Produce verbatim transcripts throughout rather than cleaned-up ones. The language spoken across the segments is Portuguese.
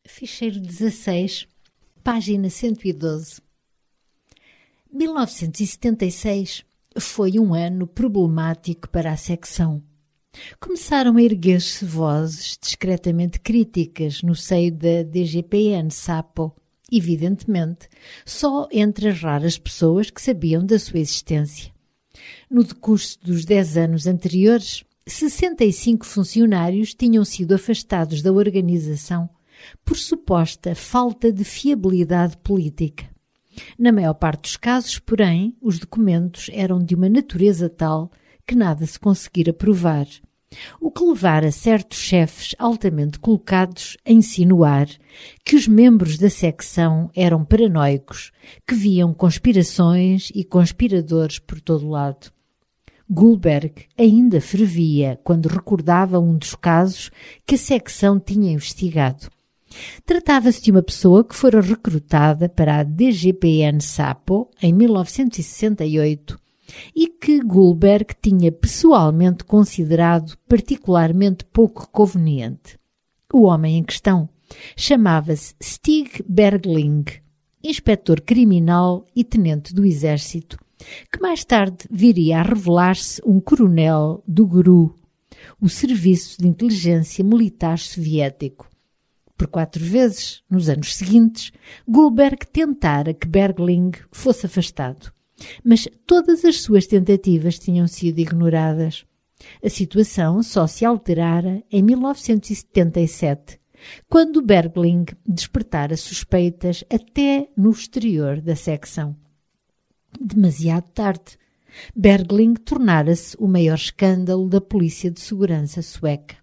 Ficheiro dezasseis, página cento e doze. mil novecentos e setenta e seis foi um ano problemático para a secção. Começaram a erguer-se vozes discretamente críticas no seio da D G P N-Sapo, evidentemente, só entre as raras pessoas que sabiam da sua existência. No decurso dos dez anos anteriores, sessenta e cinco funcionários tinham sido afastados da organização por suposta falta de fiabilidade política. Na maior parte dos casos, porém, os documentos eram de uma natureza tal que nada se conseguira provar, o que levara certos chefes altamente colocados a insinuar que os membros da secção eram paranoicos, que viam conspirações e conspiradores por todo lado. Goldberg ainda fervia quando recordava um dos casos que a secção tinha investigado. Tratava-se de uma pessoa que fora recrutada para a D G P N-Sapo em mil novecentos e sessenta e oito e que Goldberg tinha pessoalmente considerado particularmente pouco conveniente. O homem em questão chamava-se Stig Bergling, inspetor criminal e tenente do exército, que mais tarde viria a revelar-se um coronel do G R U, o Serviço de Inteligência Militar Soviético. Por quatro vezes, nos anos seguintes, Goldberg tentara que Bergling fosse afastado, mas todas as suas tentativas tinham sido ignoradas. A situação só se alterara em mil novecentos e setenta e sete, quando Bergling despertara suspeitas até no exterior da secção. Demasiado tarde, Bergling tornara-se o maior escândalo da Polícia de Segurança sueca.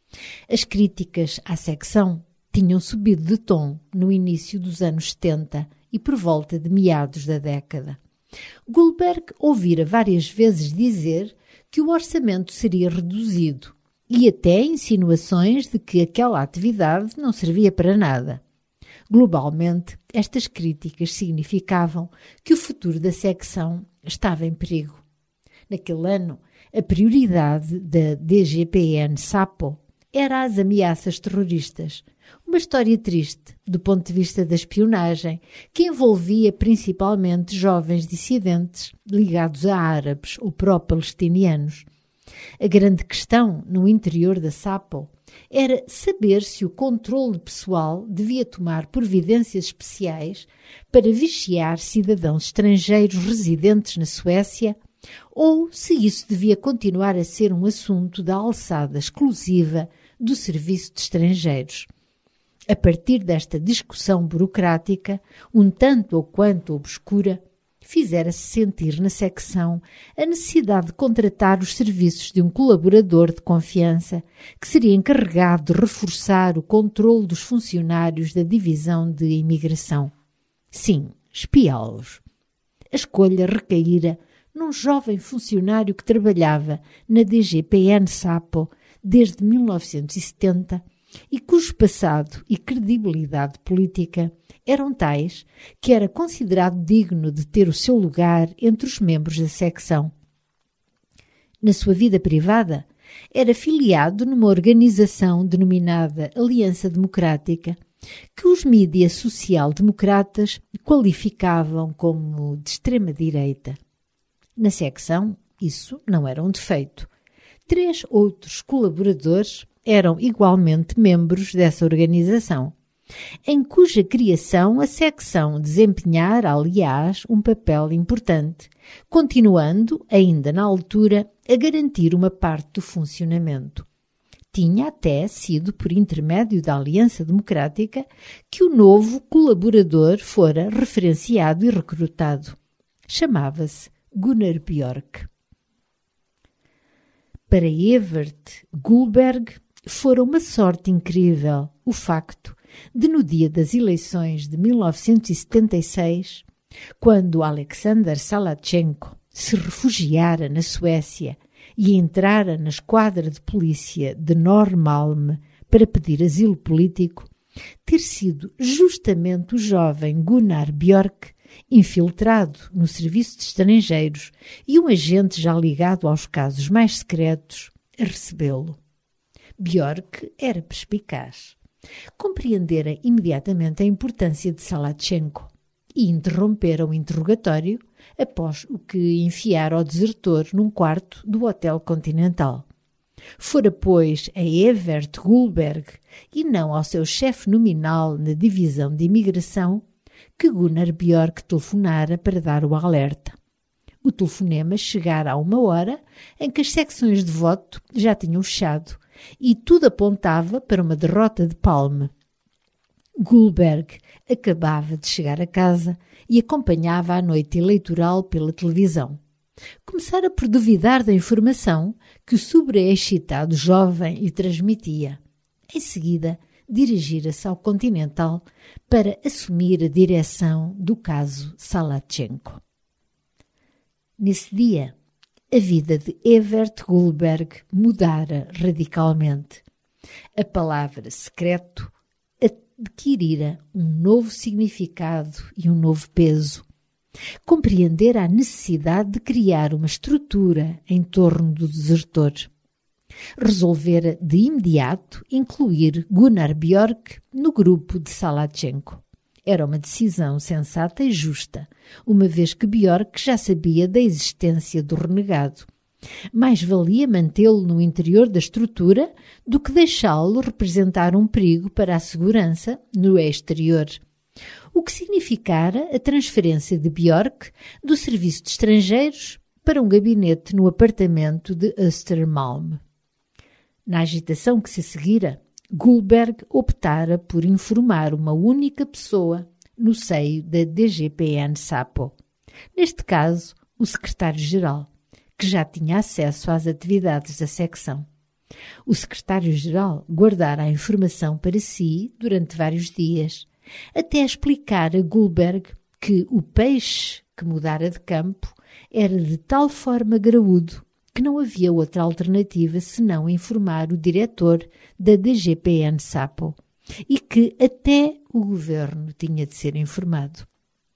As críticas à secção tinham subido de tom no início dos anos setenta e por volta de meados da década. Goldberg ouvira várias vezes dizer que o orçamento seria reduzido e até insinuações de que aquela atividade não servia para nada. Globalmente, estas críticas significavam que o futuro da secção estava em perigo. Naquele ano, a prioridade da D G P N-Sapo era as ameaças terroristas, uma história triste do ponto de vista da espionagem que envolvia principalmente jovens dissidentes ligados a árabes ou pró-palestinianos. A grande questão no interior da Sapo era saber se o controle pessoal devia tomar providências especiais para vigiar cidadãos estrangeiros residentes na Suécia ou se isso devia continuar a ser um assunto da alçada exclusiva do Serviço de Estrangeiros. A partir desta discussão burocrática, um tanto ou quanto obscura, fizera-se sentir na secção a necessidade de contratar os serviços de um colaborador de confiança que seria encarregado de reforçar o controle dos funcionários da divisão de imigração. Sim, espiá-los. A escolha recaíra num jovem funcionário que trabalhava na D G P N-Sapo desde mil novecentos e setenta e cujo passado e credibilidade política eram tais que era considerado digno de ter o seu lugar entre os membros da secção. Na sua vida privada, era filiado numa organização denominada Aliança Democrática, que os mídias social-democratas qualificavam como de extrema-direita. Na secção, isso não era um defeito. Três outros colaboradores eram igualmente membros dessa organização, em cuja criação a secção desempenhara, aliás, um papel importante, continuando, ainda na altura, a garantir uma parte do funcionamento. Tinha até sido por intermédio da Aliança Democrática que o novo colaborador fora referenciado e recrutado. Chamava-se Gunnar Björk. Para Evert Goldberg fora uma sorte incrível o facto de, no dia das eleições de mil novecentos e setenta e seis, quando Alexander Salachenko se refugiara na Suécia e entrara na esquadra de polícia de Norrmalm para pedir asilo político, ter sido justamente o jovem Gunnar Björk, infiltrado no Serviço de Estrangeiros e um agente já ligado aos casos mais secretos, a recebê-lo. Björk era perspicaz. Compreendera imediatamente a importância de Salatchenko e interrompera o interrogatório após o que enfiara o desertor num quarto do Hotel Continental. Fora, pois, a Evert Gullberg e não ao seu chefe nominal na divisão de imigração que Gunnar Björk telefonara para dar o alerta. O telefonema chegara a uma hora em que as secções de voto já tinham fechado e tudo apontava para uma derrota de Palme. Gullberg acabava de chegar a casa e acompanhava a noite eleitoral pela televisão. Começara por duvidar da informação que o sobreexcitado jovem lhe transmitia. Em seguida, dirigira-se ao Continental para assumir a direção do caso Salatchenko. Nesse dia, a vida de Evert Gullberg mudara radicalmente. A palavra secreto adquirira um novo significado e um novo peso. Compreendera a necessidade de criar uma estrutura em torno do desertor. Resolvera de imediato incluir Gunnar Björk no grupo de Salatchenko. Era uma decisão sensata e justa, uma vez que Björk já sabia da existência do renegado. Mais valia mantê-lo no interior da estrutura do que deixá-lo representar um perigo para a segurança no exterior, o que significara a transferência de Björk do serviço de estrangeiros para um gabinete no apartamento de Östermalm. Na agitação que se seguira, Gullberg optara por informar uma única pessoa no seio da D G P N-Sapo, neste caso o secretário-geral, que já tinha acesso às atividades da secção. O secretário-geral guardara a informação para si durante vários dias, até explicar a Gullberg que o peixe que mudara de campo era de tal forma graúdo que não havia outra alternativa senão informar o diretor da D G P N-Sapo e que até o governo tinha de ser informado.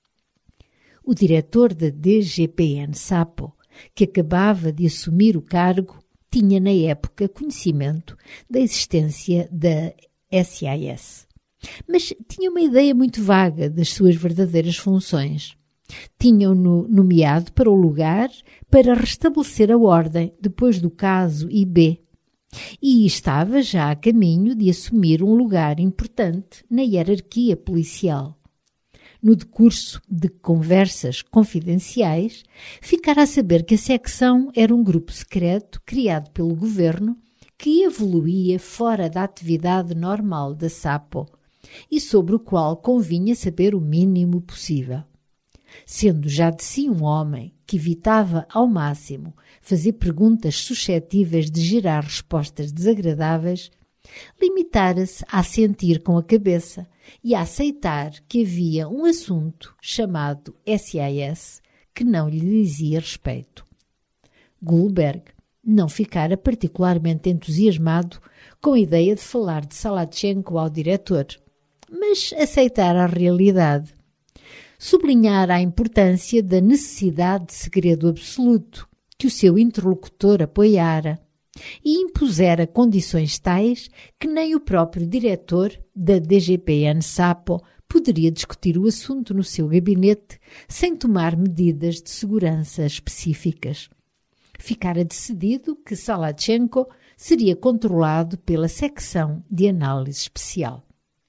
O diretor da D G P N-Sapo, que acabava de assumir o cargo, tinha na época conhecimento da existência da S I S, mas tinha uma ideia muito vaga das suas verdadeiras funções. Tinham-no nomeado para o lugar para restabelecer a ordem depois do caso I B e estava já a caminho de assumir um lugar importante na hierarquia policial. No decurso de conversas confidenciais, ficara a saber que a secção era um grupo secreto criado pelo governo que evoluía fora da atividade normal da Sapo e sobre o qual convinha saber o mínimo possível. Sendo já de si um homem que evitava ao máximo fazer perguntas suscetíveis de gerar respostas desagradáveis, limitara-se a assentir com a cabeça e a aceitar que havia um assunto chamado S I S que não lhe dizia respeito. Gullberg não ficara particularmente entusiasmado com a ideia de falar de Salatchenko ao diretor, mas aceitara a realidade. Sublinhara a importância da necessidade de segredo absoluto que o seu interlocutor apoiara e impusera condições tais que nem o próprio diretor da D G P N-Sapo poderia discutir o assunto no seu gabinete sem tomar medidas de segurança específicas. Ficara decidido que Salatchenko seria controlado pela secção de análise especial.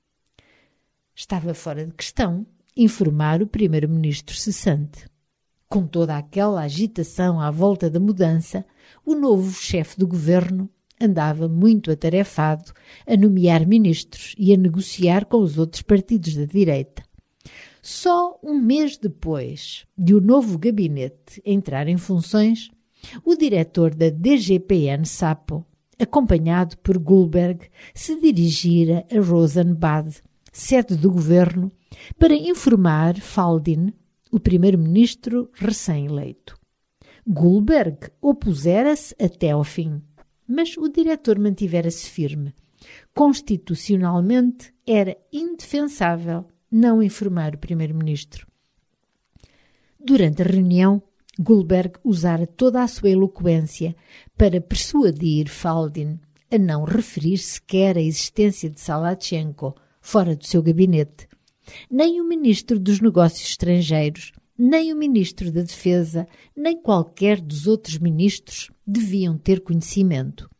Estava fora de questão informar o primeiro-ministro cessante. Com toda aquela agitação à volta da mudança, o novo chefe do governo andava muito atarefado a nomear ministros e a negociar com os outros partidos da direita. Só um mês depois de o novo gabinete entrar em funções, o diretor da D G P N-Sapo, acompanhado por Gullberg, se dirigira a Rosenbad, sede do governo, para informar Faldin, o primeiro-ministro recém-eleito. Gullberg opusera-se até ao fim, mas o diretor mantivera-se firme. Constitucionalmente era indefensável não informar o primeiro-ministro. Durante a reunião, Gullberg usara toda a sua eloquência para persuadir Faldin a não referir sequer a existência de Salatchenko fora do seu gabinete. Nem o ministro dos Negócios Estrangeiros, nem o ministro da Defesa, nem qualquer dos outros ministros deviam ter conhecimento.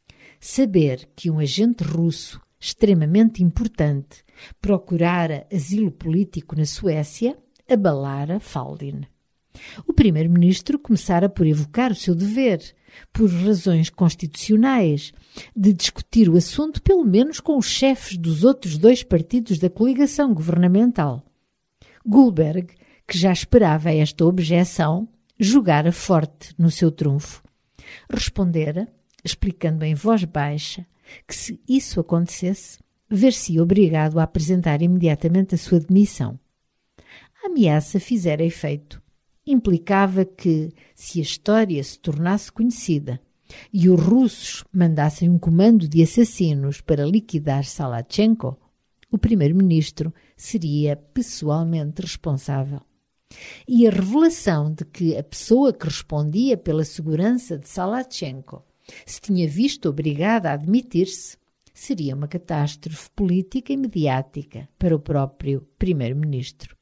Saber que um agente russo extremamente importante procurara asilo político na Suécia abalara Faldin. O primeiro-ministro começara por evocar o seu dever, por razões constitucionais, de discutir o assunto pelo menos com os chefes dos outros dois partidos da coligação governamental. Goldberg, que já esperava esta objeção, jogara forte no seu trunfo. Respondera, explicando em voz baixa, que se isso acontecesse, ver-se obrigado a apresentar imediatamente a sua demissão. A ameaça fizera efeito. Implicava que, se a história se tornasse conhecida e os russos mandassem um comando de assassinos para liquidar Salatchenko, o primeiro-ministro seria pessoalmente responsável. E a revelação de que a pessoa que respondia pela segurança de Salatchenko se tinha visto obrigada a admitir-se seria uma catástrofe política e mediática para o próprio primeiro-ministro.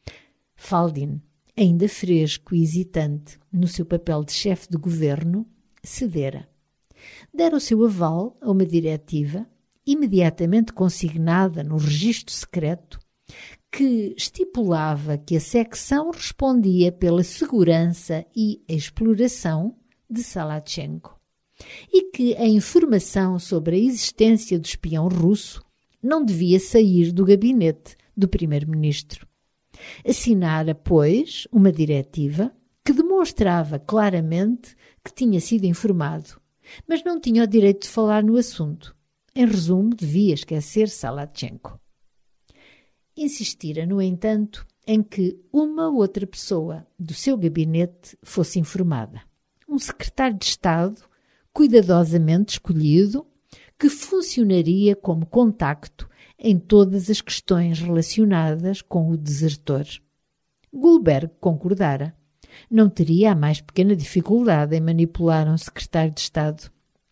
Faldin, ainda fresco e hesitante no seu papel de chefe de governo, cedera. Dera o seu aval a uma diretiva, imediatamente consignada no registro secreto, que estipulava que a secção respondia pela segurança e exploração de Salatchenko e que a informação sobre a existência do espião russo não devia sair do gabinete do primeiro-ministro. Assinara, pois, uma diretiva que demonstrava claramente que tinha sido informado, mas não tinha o direito de falar no assunto. Em resumo, devia esquecer Salatchenko. Insistira, no entanto, em que uma outra pessoa do seu gabinete fosse informada. Um secretário de Estado, cuidadosamente escolhido, que funcionaria como contacto em todas as questões relacionadas com o desertor. Goldberg concordara. Não teria a mais pequena dificuldade em manipular um secretário de Estado.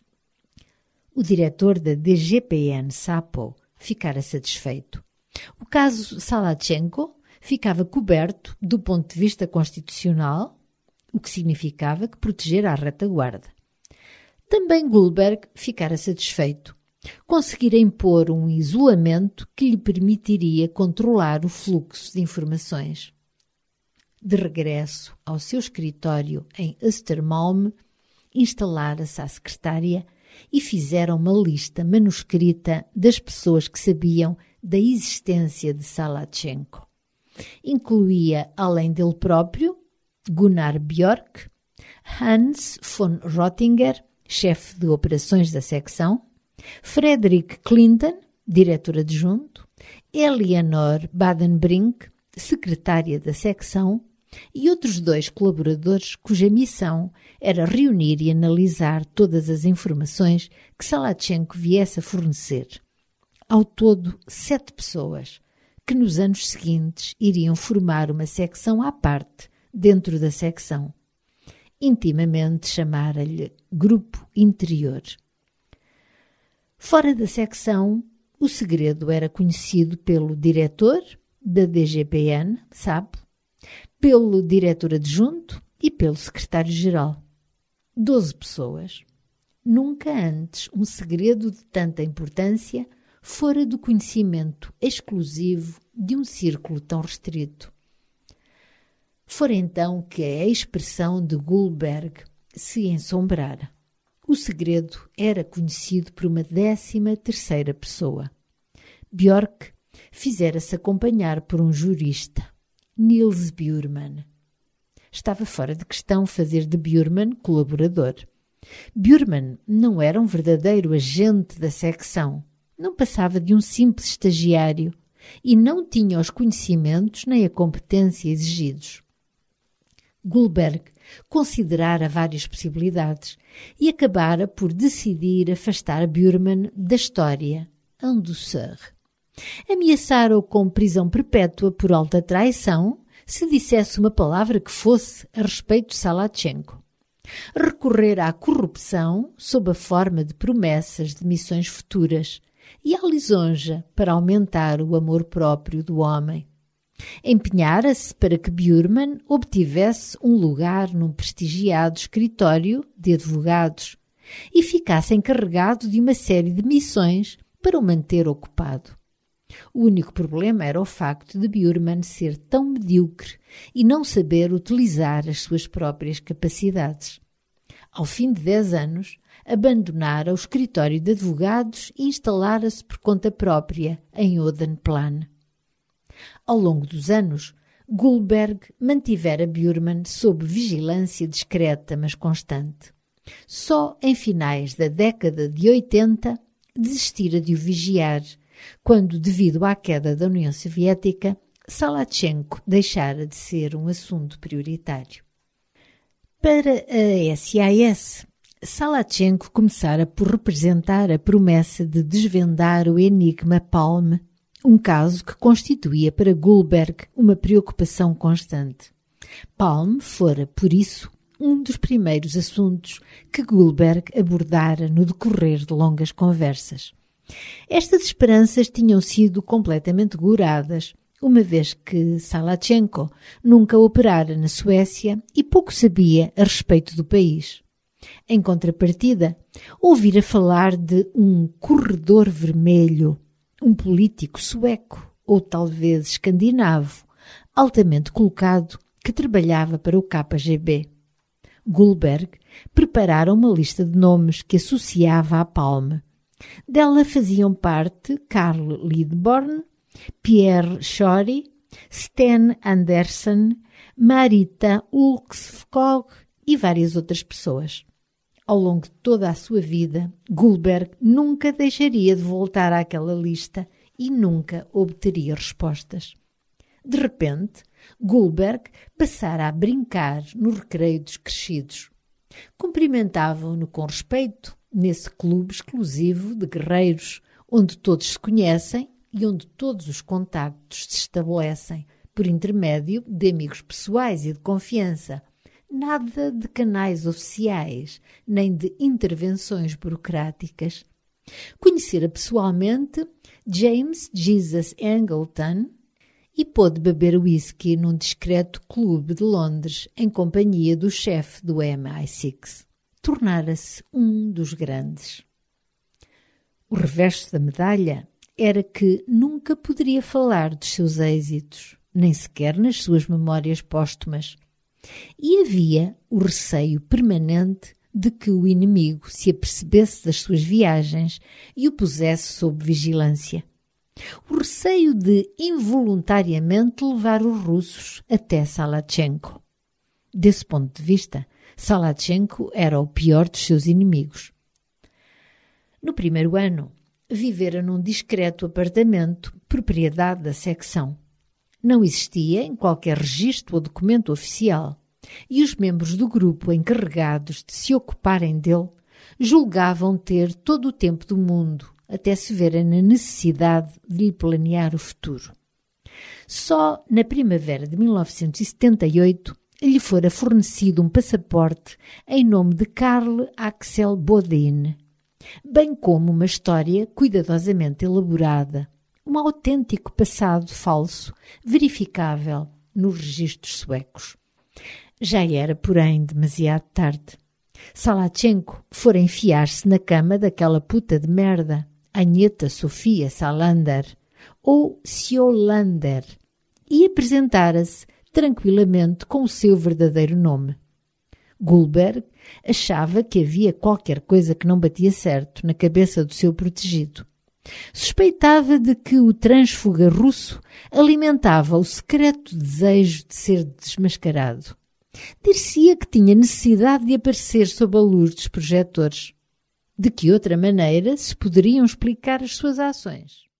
O diretor da D G P N, Sapo, ficara satisfeito. O caso Salatchenko ficava coberto do ponto de vista constitucional, o que significava que protegera a retaguarda. Também Goldberg ficara satisfeito. Conseguira impor um isolamento que lhe permitiria controlar o fluxo de informações. De regresso ao seu escritório em Östermalm, instalara-se à secretária e fizeram uma lista manuscrita das pessoas que sabiam da existência de Salatchenko. Incluía, além dele próprio, Gunnar Björk, Hans von Rottinger, chefe de operações da secção, Frederick Clinton, diretor adjunto, Eleanor Badenbrink, secretária da secção, e outros dois colaboradores cuja missão era reunir e analisar todas as informações que Salatchenko viesse a fornecer. Ao todo, sete pessoas, que nos anos seguintes iriam formar uma secção à parte dentro da secção. Intimamente chamara-lhe Grupo Interior. Fora da secção, o segredo era conhecido pelo diretor da D G P N, Sapo, pelo diretor adjunto e pelo secretário-geral. Doze pessoas. Nunca antes um segredo de tanta importância fora do conhecimento exclusivo de um círculo tão restrito. Fora então que a expressão de Goldberg se ensombrara. O segredo era conhecido por uma décima terceira pessoa. Björk fizera-se acompanhar por um jurista, Niels Bjurman. Estava fora de questão fazer de Bjurman colaborador. Bjurman não era um verdadeiro agente da secção, não passava de um simples estagiário e não tinha os conhecimentos nem a competência exigidos. Goldberg considerara várias possibilidades e acabara por decidir afastar Bjurman da história en douceur. Ameaçara-o com prisão perpétua por alta traição se dissesse uma palavra que fosse a respeito de Salatchenko. recorrer à corrupção sob a forma de promessas de missões futuras e à lisonja para aumentar o amor próprio do homem. Empenhara-se para que Bjurman obtivesse um lugar num prestigiado escritório de advogados e ficasse encarregado de uma série de missões para o manter ocupado. O único problema era o facto de Bjurman ser tão medíocre e não saber utilizar as suas próprias capacidades. Ao fim de dez anos, abandonara o escritório de advogados e instalara-se por conta própria em Odenplan. Ao longo dos anos, Gullberg mantivera Bjurman sob vigilância discreta, mas constante. Só em finais da década de oitenta desistira de o vigiar, quando, devido à queda da União Soviética, Salatchenko deixara de ser um assunto prioritário. Para a S A S, Salatchenko começara por representar a promessa de desvendar o enigma Palme, um caso que constituía para Gullberg uma preocupação constante. Palme fora, por isso, um dos primeiros assuntos que Gullberg abordara no decorrer de longas conversas. Estas esperanças tinham sido completamente goradas, uma vez que Salatchenko nunca operara na Suécia e pouco sabia a respeito do país. Em contrapartida, ouvira falar de um corredor vermelho, um político sueco, ou talvez escandinavo, altamente colocado, que trabalhava para o K G B. Gullberg preparara uma lista de nomes que associava à Palme. Dela faziam parte Carl Lidborn, Pierre Schori, Sten Andersen, Marita Ulvskog e várias outras pessoas. Ao longo de toda a sua vida, Gullberg nunca deixaria de voltar àquela lista e nunca obteria respostas. De repente, Gullberg passara a brincar no recreio dos crescidos. Cumprimentavam-no com respeito nesse clube exclusivo de guerreiros, onde todos se conhecem e onde todos os contactos se estabelecem por intermédio de amigos pessoais e de confiança. Nada de canais oficiais, nem de intervenções burocráticas. Conhecera pessoalmente James Jesus Angleton e pôde beber whisky num discreto clube de Londres em companhia do chefe do M I seis. Tornara-se um dos grandes. O reverso da medalha era que nunca poderia falar dos seus êxitos, nem sequer nas suas memórias póstumas. E havia o receio permanente de que o inimigo se apercebesse das suas viagens e o pusesse sob vigilância. O receio de involuntariamente levar os russos até Salatchenko. Desse ponto de vista, Salatchenko era o pior dos seus inimigos. No primeiro ano, vivera num discreto apartamento, propriedade da secção. Não existia em qualquer registro ou documento oficial, e os membros do grupo encarregados de se ocuparem dele julgavam ter todo o tempo do mundo, até se verem na necessidade de lhe planear o futuro. Só na primavera de mil novecentos e setenta e oito lhe fora fornecido um passaporte em nome de Karl Axel Bodin, bem como uma história cuidadosamente elaborada, um autêntico passado falso, verificável nos registros suecos. Já era, porém, demasiado tarde. Salatchenko fora enfiar-se na cama daquela puta de merda, Agneta Sofia Salander, ou Siolander, e apresentara-se tranquilamente com o seu verdadeiro nome. Gullberg achava que havia qualquer coisa que não batia certo na cabeça do seu protegido. Suspeitava de que o trânsfuga russo alimentava o secreto desejo de ser desmascarado. Dir-se-ia que tinha necessidade de aparecer sob a luz dos projetores. De que outra maneira se poderiam explicar as suas ações?